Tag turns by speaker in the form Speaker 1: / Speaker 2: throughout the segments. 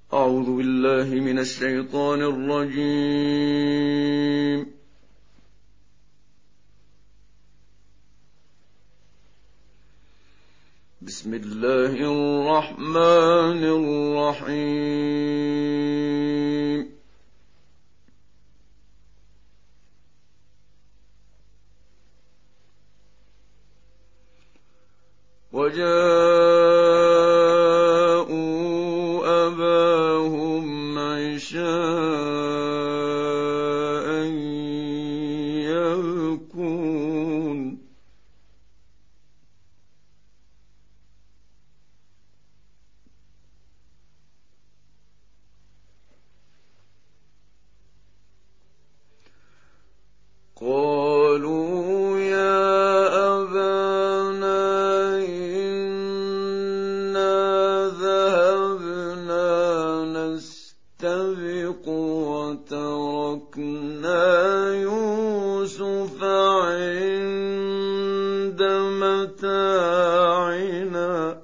Speaker 1: أعوذ بالله من الشيطان الرجيم. بسم الله الرحمن الرحيم. وجاءوا أباهم عشاء يبكون. قالوا يا أبانا إنا ذهبنا نستبق وتركنا يوسف عند متاعنا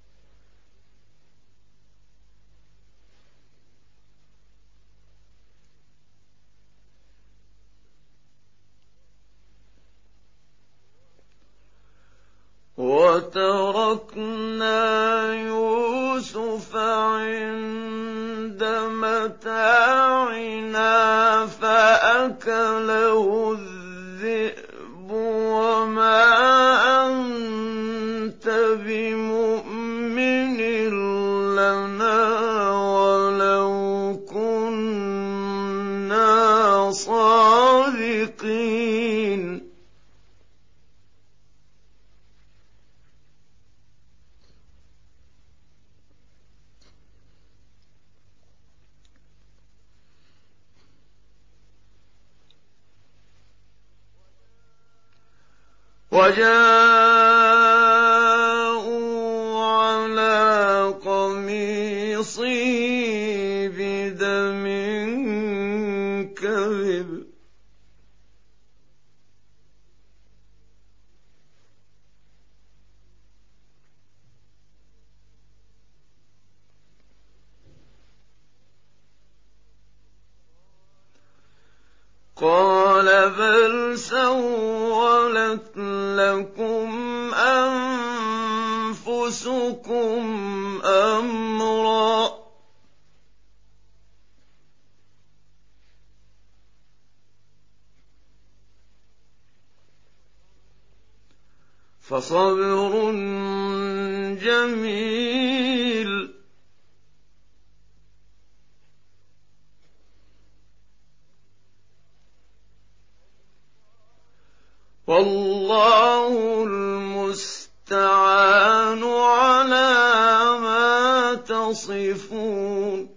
Speaker 1: فأكله الذئب وما أنت بمؤمن لنا ولو كنا صادقين. وجاءوا على قميصه بدم كذب قال بل سولت لكم أنفسكم أمرا فصبر جميل والله المستعان على ما تصفون.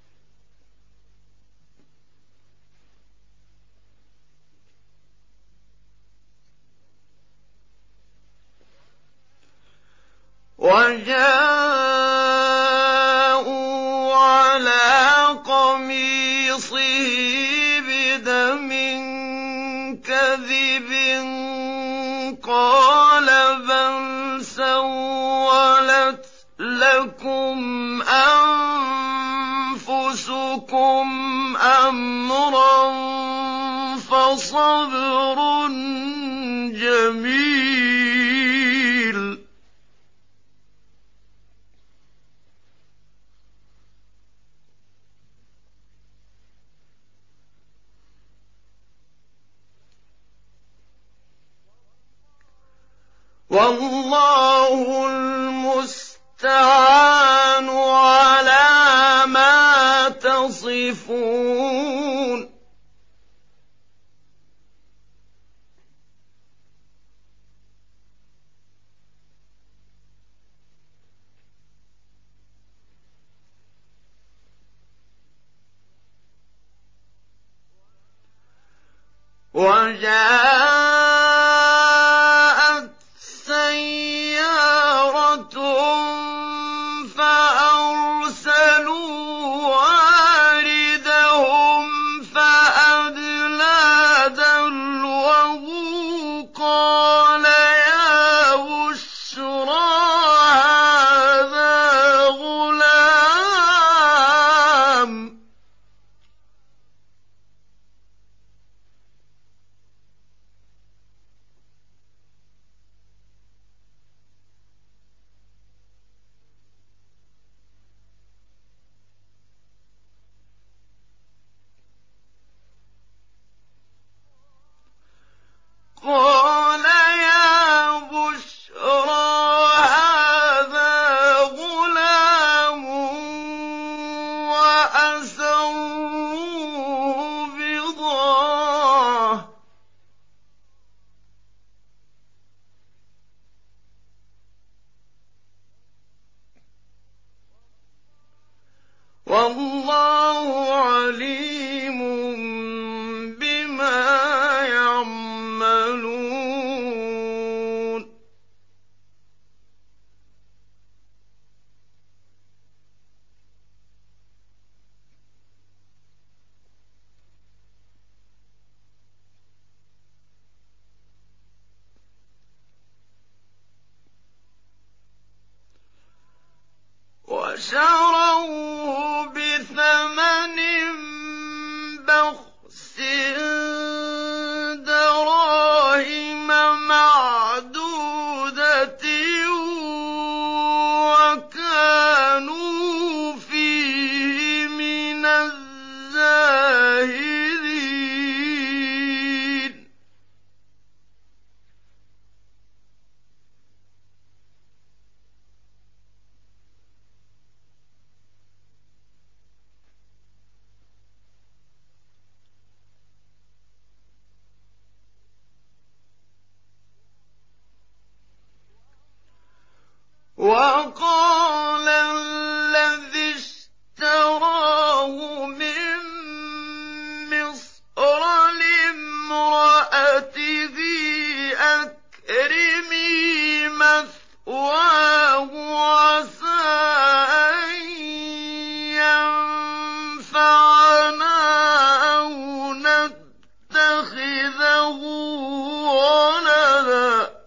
Speaker 1: وجاءوا على قميصه بدم كذب قال بل سولت لكم أنفسكم أمرا فصبر جميل والله المستعان على ما تصفون. وجاءت سيارة فأرسلوا واردهم فأدلى دلوه قال يا بشرى هذا غلام وَأَسَرُّوهُ بِضَاعَةً ۚ وَاللَّهُ عَلِيمٌ بِمَا يَعْمَلُونَ وَشَرَوْهُ بِثَمَنٍ بَخْسٍ دَرَاهِمَ مَعْدُودَةٍ وَكَانُوا فِيهِ مِنَ الزَّاهِدِينَ وَقَالَ الَّذِي اشْتَرَاهُ مِن مِّصْرَ لِامْرَأَتِهِ أَكْرِمِي مَثْوَاهُ عَسَىٰ أَن يَنفَعَنَا أَوْ نَتَّخِذَهُ وَلَدًا ۚ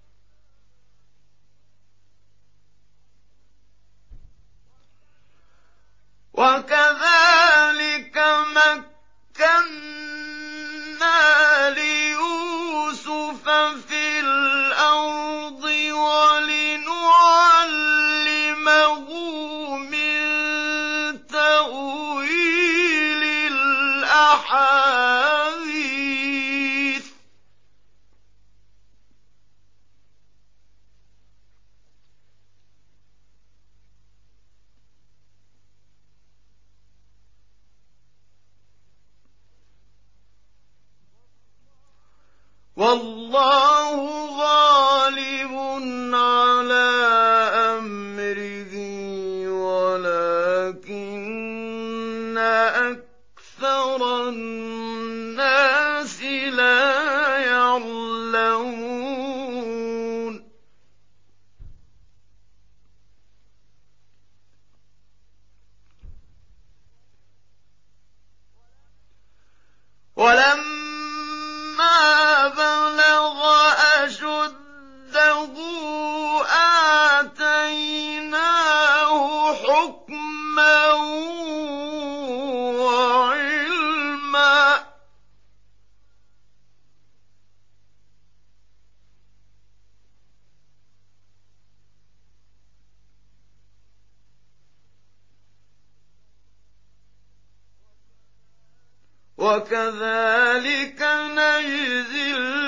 Speaker 1: وَكَذَٰلِكَ مَكَّنَّا لِيُوسُفَ فِي الْأَرْضِ وَلِنُعَلِّمَهُ مِن تَأْوِيلِ الْأَحَادِيثِ ۚ وَاللَّهُ غَالِبٌ عَلَىٰ أَمْرِهِ وَلَٰكِنَّ أَكْثَرَ النَّاسِ لَا يَعْلَمُونَ وَلَمَّا بَلَغَ أَشُدَّهُ آتَيْنَاهُ حُكْمًا وَعِلْمًا ۚ وَكَذَٰلِكَ نَجْزِي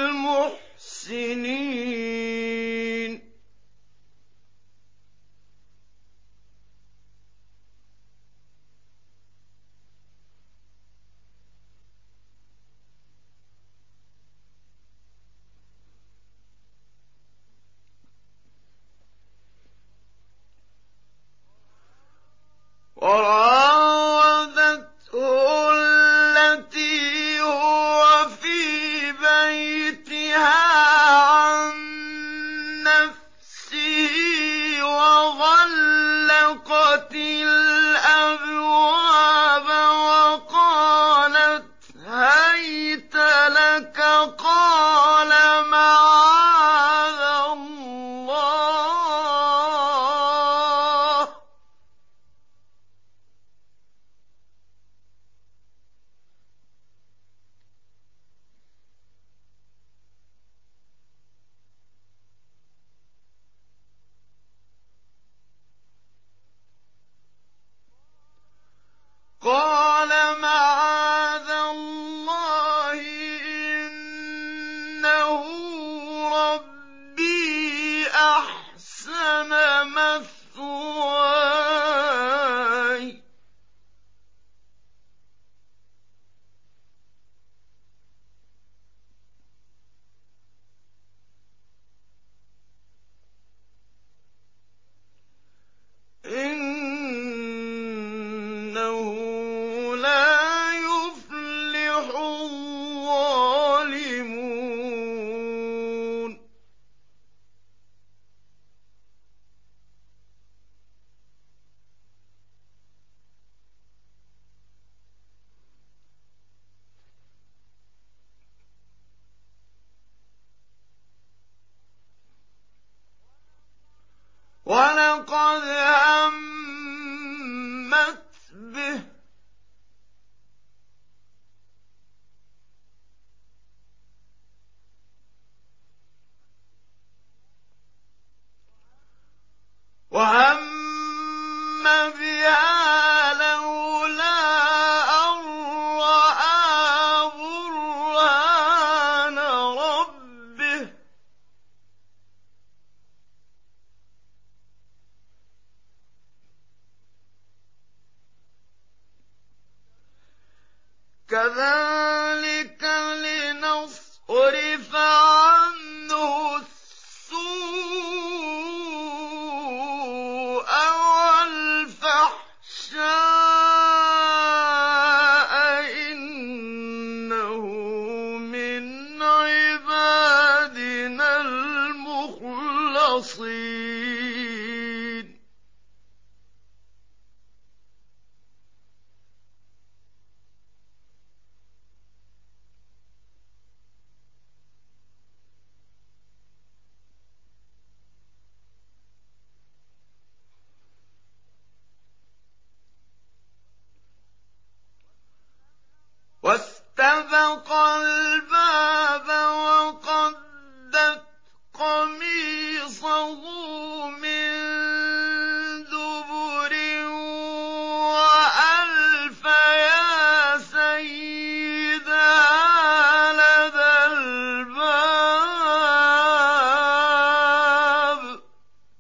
Speaker 1: الْمُحْسِنِينَ وَرَاوَدَتْهُ الَّتِي هُوَ فِي بَيْتِهَا عَن نَّفْسِهِ وَغَلَّقَتِ الْأَبْوَابَ وَقَالَتْ هَيْتَ لَكَ ۚ قَالَ مَعَاذَ اللَّهِ إِنَّهُ لَا يُفْلِحُ الظَّالِمُونَ وَلَقَدْ هَمَّتْ بِهِ وَهَمَّ بِهَا لَوْلَا أَن رَّأَىٰ بُرْهَانَ رَبِّهِ ۚ كَذَٰلِكَ لِنَصْرِفَ عَنْهُ السُّوءَ وَالْفَحْشَاءَ ۚ إِنَّهُ مِنْ عِبَادِنَا الْمُخْلَصِينَ وَاسْتَبَقَ الْبَابَ وَقَدَّتْ قَمِيصَهُ مِن دُبُرٍ وَأَلْفَ يَا سَيِّدَهَا لَدَى الْبَابِ ۚ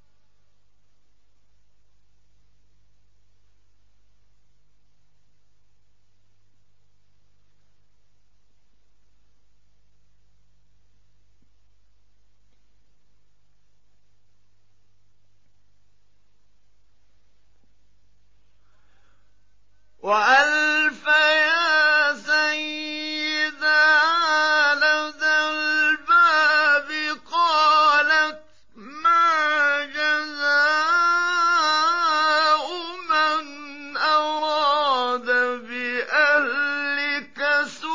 Speaker 1: وَأَلْفَ يَا سَيِّدَهَا لَدَى الْبَابِ ۚ قَالَتْ مَا جَزَاءُ مَنْ أَرَادَ بِأَهْلِكَ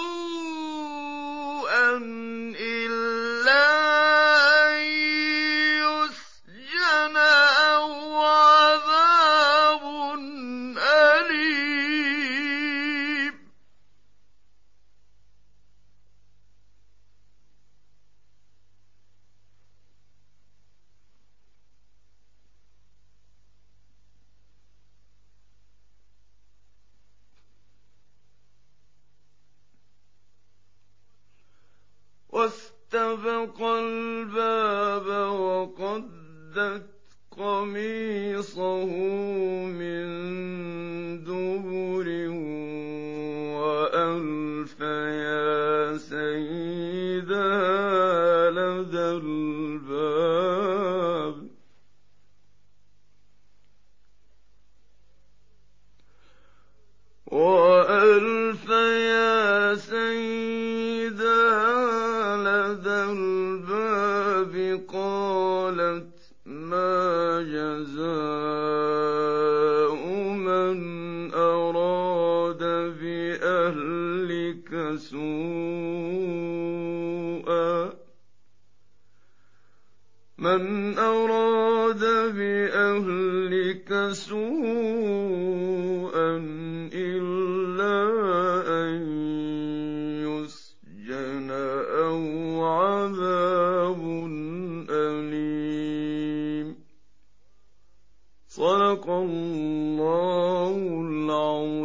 Speaker 1: سُوءًا إِلَّا أَن يُسْجَنَ أَوْ عَذَابٌ أَلِيمٌ وَاسْتَبَقَ الْبَابَ وَقَدَّتْ قَمِيصَهُ مِن دُبُرٍ وَأَلْفَ يَا سَيِّدَهَا لَدَى الْبَابِ ۚ وَأَلْفَ يَا سَيِّدَهَا لَدَى الْبَابِ ۚ قَالَتْ مَا جَزَاءُ مَنْ أَرَادَ بِأَهْلِكَ سُوءًا إِلَّا أَن يُسْجَنَ أَوْ عَذَابٌ أَلِيمٌ. صدق الله العظيم.